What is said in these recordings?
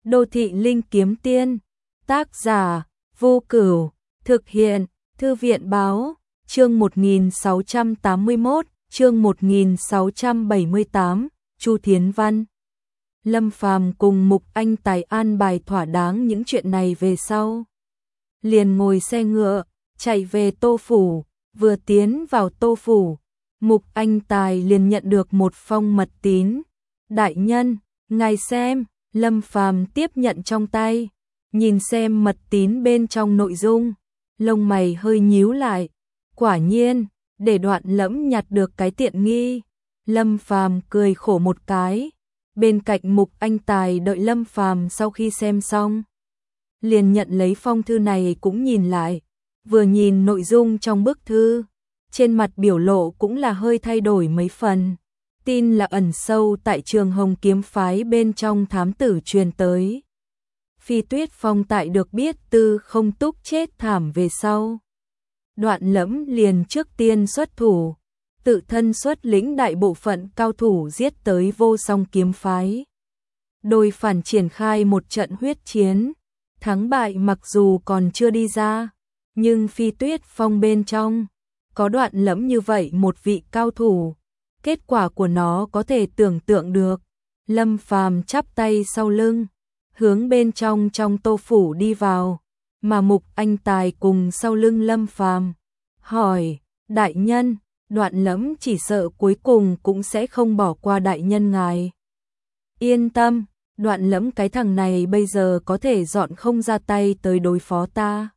Đô thị linh kiếm tiên. Tác giả Vô Cửu. Thực hiện Thư viện báo. Chương 1681, chương 1678, Chu Thiến Văn. Lâm Phàm cùng Mục Anh Tài an bài thỏa đáng những chuyện này về sau. Liền ngồi xe ngựa, chạy về Tô Phủ, vừa tiến vào Tô Phủ. Mục Anh Tài liền nhận được một phong mật tín. Đại nhân, ngài xem. Lâm Phàm tiếp nhận trong tay, nhìn xem mật tín bên trong nội dung, lông mày hơi nhíu lại. Quả nhiên, để Đoạn Lẫm nhặt được cái tiện nghi. Lâm Phàm cười khổ một cái. Bên cạnh Mục Anh Tài đợi Lâm Phàm sau khi xem xong, liền nhận lấy phong thư này cũng nhìn lại. Vừa nhìn nội dung trong bức thư, trên mặt biểu lộ cũng là hơi thay đổi mấy phần. Tin là ẩn sâu tại Trường Hồng kiếm phái bên trong thám tử truyền tới. Phi Tuyết Phong tại được biết Tư Không Túc chết thảm về sau, Đoạn Lẫm liền trước tiên xuất thủ, tự thân xuất lĩnh đại bộ phận cao thủ giết tới Vô Song kiếm phái. Đôi phản triển khai một trận huyết chiến, thắng bại mặc dù còn chưa đi ra, nhưng Phi Tuyết Phong bên trong có Đoạn Lẫm như vậy một vị cao thủ, kết quả của nó có thể tưởng tượng được. Lâm Phàm chắp tay sau lưng, hướng bên trong Tô Phủ đi vào, mà Mục Anh Tài cùng sau lưng Lâm Phàm, hỏi: đại nhân, Đoạn Lẫm chỉ sợ cuối cùng cũng sẽ không bỏ qua đại nhân ngài. Yên tâm, Đoạn Lẫm cái thằng này bây giờ có thể dọn không ra tay tới đối phó ta.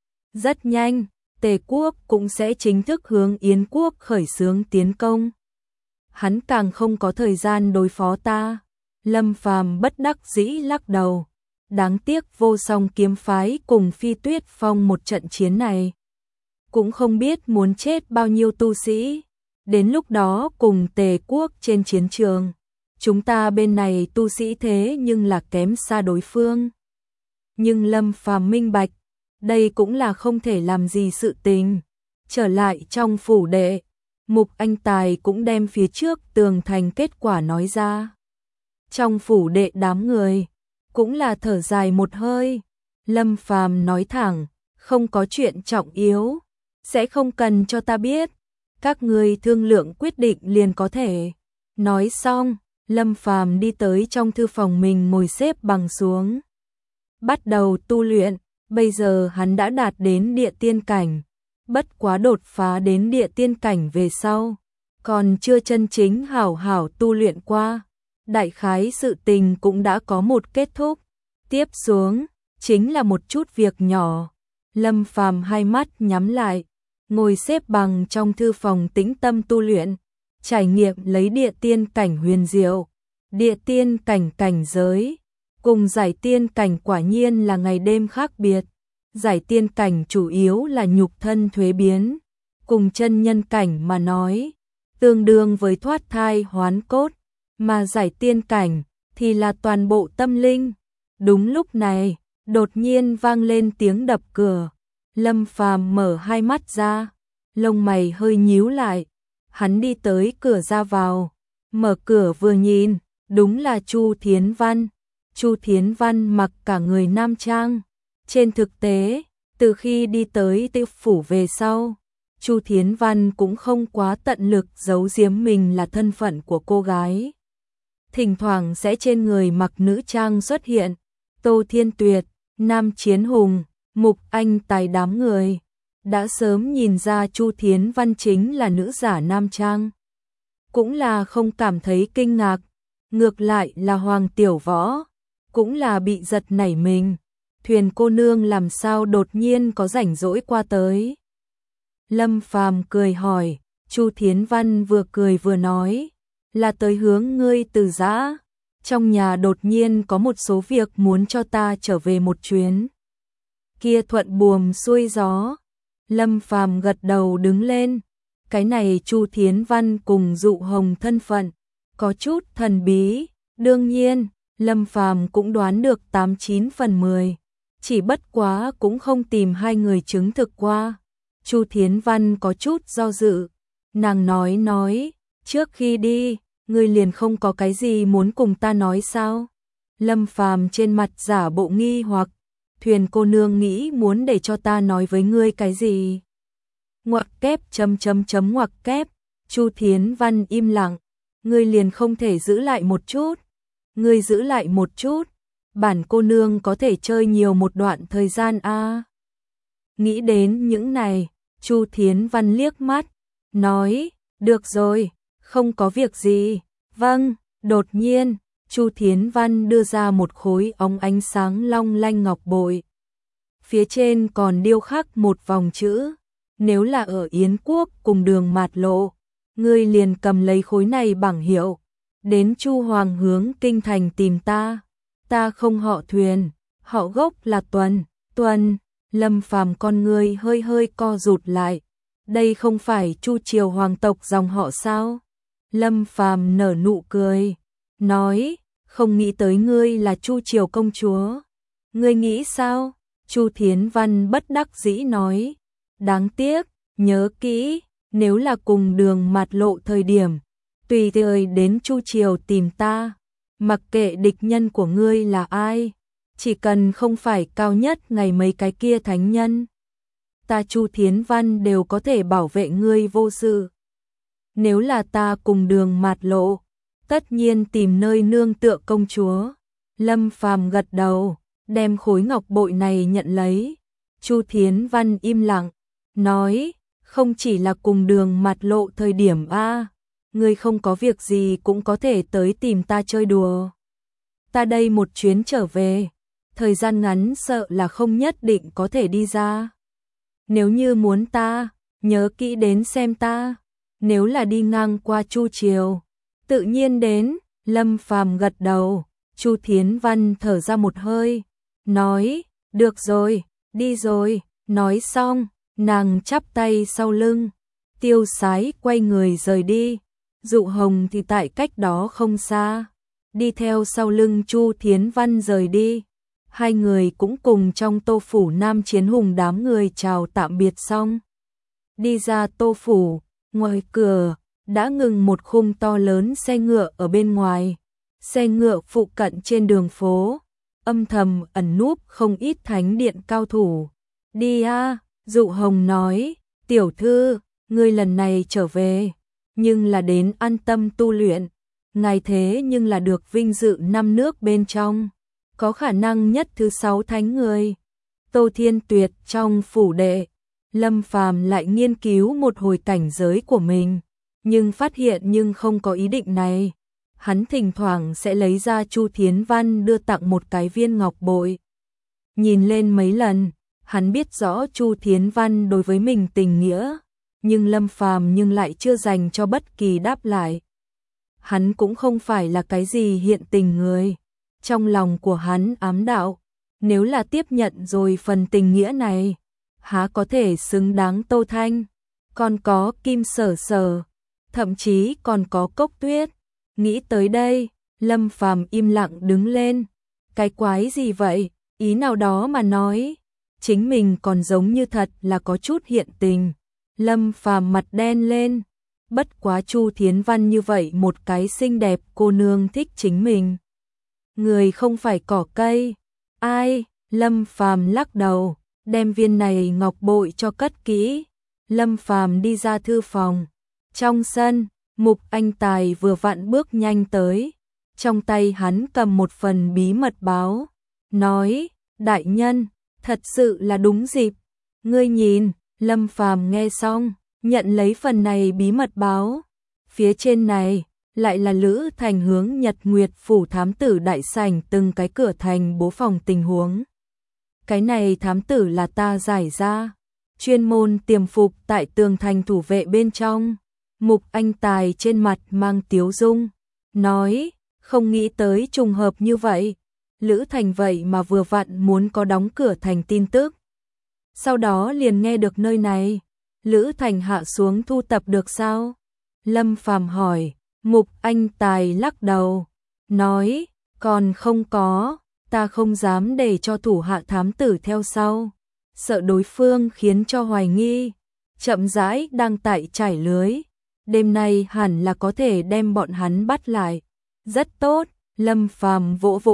Rất nhanh, Tề quốc cũng sẽ chính thức hướng Yến quốc khởi xướng tiến công. Hắn càng không có thời gian đối phó ta. Lâm Phàm bất đắc dĩ lắc đầu. Đáng tiếc Vô Song kiếm phái cùng Phi Tuyết Phong một trận chiến này, cũng không biết muốn chết bao nhiêu tu sĩ. Đến lúc đó cùng Tề quốc trên chiến trường, chúng ta bên này tu sĩ thế nhưng là kém xa đối phương. Nhưng Lâm Phàm minh bạch, đây cũng là không thể làm gì sự tình. Trở lại trong phủ đệ, Mục Anh Tài cũng đem phía trước tường thành kết quả nói ra. Trong phủ đệ đám người cũng là thở dài một hơi. Lâm Phàm nói thẳng: không có chuyện trọng yếu, sẽ không cần cho ta biết, các ngươi thương lượng quyết định liền có thể. Nói xong, Lâm Phàm đi tới trong thư phòng mình ngồi xếp bằng xuống, bắt đầu tu luyện. Bây giờ hắn đã đạt đến địa tiên cảnh, bất quá đột phá đến địa tiên cảnh về sau, còn chưa chân chính hảo hảo tu luyện qua. Đại khái sự tình cũng đã có một kết thúc. Tiếp xuống chính là một chút việc nhỏ. Lâm Phàm hai mắt nhắm lại, ngồi xếp bằng trong thư phòng tĩnh tâm tu luyện, trải nghiệm lấy địa tiên cảnh huyền diệu. Địa tiên cảnh cảnh giới cùng giải tiên cảnh quả nhiên là ngày đêm khác biệt. Giải tiên cảnh chủ yếu là nhục thân thuế biến, cùng chân nhân cảnh mà nói, tương đương với thoát thai hoán cốt, mà giải tiên cảnh thì là toàn bộ tâm linh. Đúng lúc này, đột nhiên vang lên tiếng đập cửa. Lâm Phàm mở hai mắt ra, lông mày hơi nhíu lại. Hắn đi tới cửa ra vào, mở cửa vừa nhìn, đúng là Chu Thiến Văn. Chu Thiến Văn mặc cả người nam trang. Trên thực tế, từ khi đi tới Tiêu phủ về sau, Chu Thiến Văn cũng không quá tận lực giấu giếm mình là thân phận của cô gái. Thỉnh thoảng sẽ trên người mặc nữ trang xuất hiện. Tô Thiên Tuyệt, Nam Chiến Hùng, Mục Anh Tài đám người đã sớm nhìn ra Chu Thiến Văn chính là nữ giả nam trang, cũng là không cảm thấy kinh ngạc. Ngược lại là Hoàng Tiểu Võ cũng là bị giật nảy mình. Thuyền cô nương làm sao đột nhiên có rảnh rỗi qua tới? Lâm Phàm cười hỏi. Chu Thiến Văn vừa cười vừa nói: là tới hướng ngươi Từ Giã. Trong nhà đột nhiên có một số việc muốn cho ta trở về một chuyến. Kia thuận buồm xuôi gió. Lâm Phàm gật đầu đứng lên. Cái này Chu Thiến Văn cùng Dụ Hồng thân phận có chút thần bí. Đương nhiên, Lâm Phàm cũng đoán được 89 phần 10. Chỉ bất quá cũng không tìm hai người chứng thực qua. Chu Thiến Văn có chút do dự. Nàng nói, trước khi đi, ngươi liền không có cái gì muốn cùng ta nói sao? Lâm Phàm trên mặt giả bộ nghi hoặc, Thuyền cô nương nghĩ muốn để cho ta nói với ngươi cái gì? Ngoặc kép ngoặc kép, Chu Thiến Văn im lặng, ngươi liền không thể giữ lại một chút? Ngươi giữ lại một chút, bản cô nương có thể chơi nhiều một đoạn thời gian a. Nghĩ đến những này, Chu Thiến Văn liếc mắt, nói, được rồi, không có việc gì. Vâng, đột nhiên, Chu Thiến Văn đưa ra một khối óng ánh sáng long lanh ngọc bội. Phía trên còn điêu khắc một vòng chữ, nếu là ở Yến Quốc cùng đường mạt lộ, ngươi liền cầm lấy khối này bảng hiệu, đến Chu Hoàng hướng kinh thành tìm ta. Ta không họ Thuyền, họ gốc là Tuần. Tuần, Lâm Phàm con ngươi hơi hơi co rụt lại. Đây không phải Chu triều hoàng tộc dòng họ sao? Lâm Phàm nở nụ cười, nói, không nghĩ tới ngươi là Chu triều công chúa. Ngươi nghĩ sao? Chu Thiến Văn bất đắc dĩ nói, đáng tiếc, nhớ kỹ, nếu là cùng đường mạt lộ thời điểm, tùy thời đến Chu triều tìm ta, mặc kệ địch nhân của ngươi là ai, chỉ cần không phải cao nhất ngày mấy cái kia thánh nhân, ta Chu Thiến Văn đều có thể bảo vệ ngươi vô sự. Nếu là ta cùng đường mạt lộ, tất nhiên tìm nơi nương tựa công chúa. Lâm Phàm gật đầu, đem khối ngọc bội này nhận lấy. Chu Thiến Văn im lặng, nói, không chỉ là cùng đường mạt lộ thời điểm a, ngươi không có việc gì cũng có thể tới tìm ta chơi đùa. Ta đây một chuyến trở về, thời gian ngắn sợ là không nhất định có thể đi ra. Nếu như muốn ta, nhớ kỹ đến xem ta. Nếu là đi ngang qua Chu triều, tự nhiên đến. Lâm Phàm gật đầu. Chu Thiến Văn thở ra một hơi, nói, được rồi, đi rồi. Nói xong, nàng chắp tay sau lưng, tiêu sái quay người rời đi. Dụ Hồng thì tại cách đó không xa, đi theo sau lưng Chu Thiến Văn rời đi. Hai người cũng cùng trong Tô phủ Nam Chiến Hùng đám người chào tạm biệt xong, đi ra Tô phủ. Ngoài cửa đã ngừng một khung to lớn xe ngựa ở bên ngoài. Xe ngựa phụ cận trên đường phố, âm thầm ẩn núp không ít thánh điện cao thủ. Đi a, Dụ Hồng nói, tiểu thư, ngươi lần này trở về, nhưng là đến an tâm tu luyện. Ngài thế nhưng là được vinh dự năm nước bên trong, có khả năng nhất thứ 6 thánh người. Tô Thiên Tuyệt trong phủ đệ, Lâm Phàm lại nghiên cứu một hồi cảnh giới của mình, nhưng phát hiện nhưng không có ý định này. Hắn thỉnh thoảng sẽ lấy ra Chu Thiến Văn đưa tặng một cái viên ngọc bội. Nhìn lên mấy lần, hắn biết rõ Chu Thiến Văn đối với mình tình nghĩa, nhưng Lâm Phàm nhưng lại chưa dành cho bất kỳ đáp lại. Hắn cũng không phải là cái gì hiện tình người. Trong lòng của hắn ám đạo, nếu là tiếp nhận rồi phần tình nghĩa này, há có thể xứng đáng Tô Thanh, còn có Kim Sở Sở, thậm chí còn có Cốc Tuyết. Nghĩ tới đây, Lâm Phàm im lặng đứng lên. Cái quái gì vậy? Ý nào đó mà nói, chính mình còn giống như thật là có chút hiện tình. Lâm Phàm mặt đen lên, bất quá Chu Thiến Văn như vậy một cái xinh đẹp cô nương thích chính mình. Người không phải cỏ cây. Ai? Lâm Phàm lắc đầu, đem viên này ngọc bội cho cất kỹ. Lâm Phàm đi ra thư phòng. Trong sân, Mục Anh Tài vừa vặn bước nhanh tới. Trong tay hắn cầm một phần bí mật báo, nói, đại nhân, thật sự là đúng dịp. Ngươi nhìn. Lâm Phàm nghe xong, nhận lấy phần này bí mật báo. Phía trên này lại là Lữ Thành hướng Nhật Nguyệt phủ thám tử đại sảnh từng cái cửa thành bố phòng tình huống. Cái này thám tử là ta giải ra, chuyên môn tiềm phục tại tường thành thủ vệ bên trong. Mục Anh Tài trên mặt mang tiếu dung, nói, không nghĩ tới trùng hợp như vậy. Lữ Thành vậy mà vừa vặn muốn có đóng cửa thành tin tức. Sau đó liền nghe được nơi này, Lữ Thành hạ xuống thu tập được sao? Lâm Phàm hỏi. Mục Anh Tài lắc đầu, nói, còn không có, ta không dám để cho thủ hạ thám tử theo sau, sợ đối phương khiến cho hoài nghi. Chậm rãi đang tại trải lưới, đêm nay hẳn là có thể đem bọn hắn bắt lại. Rất tốt. Lâm Phàm vỗ vỗ Mục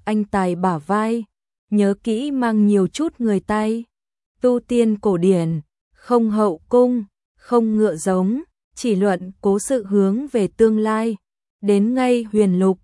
anh tài bả vai, nhớ kỹ mang nhiều chút người tay. Tu tiên cổ điển, không hậu cung, không ngựa giống, chỉ luận cố sự hướng về tương lai. Đến ngay huyền lục,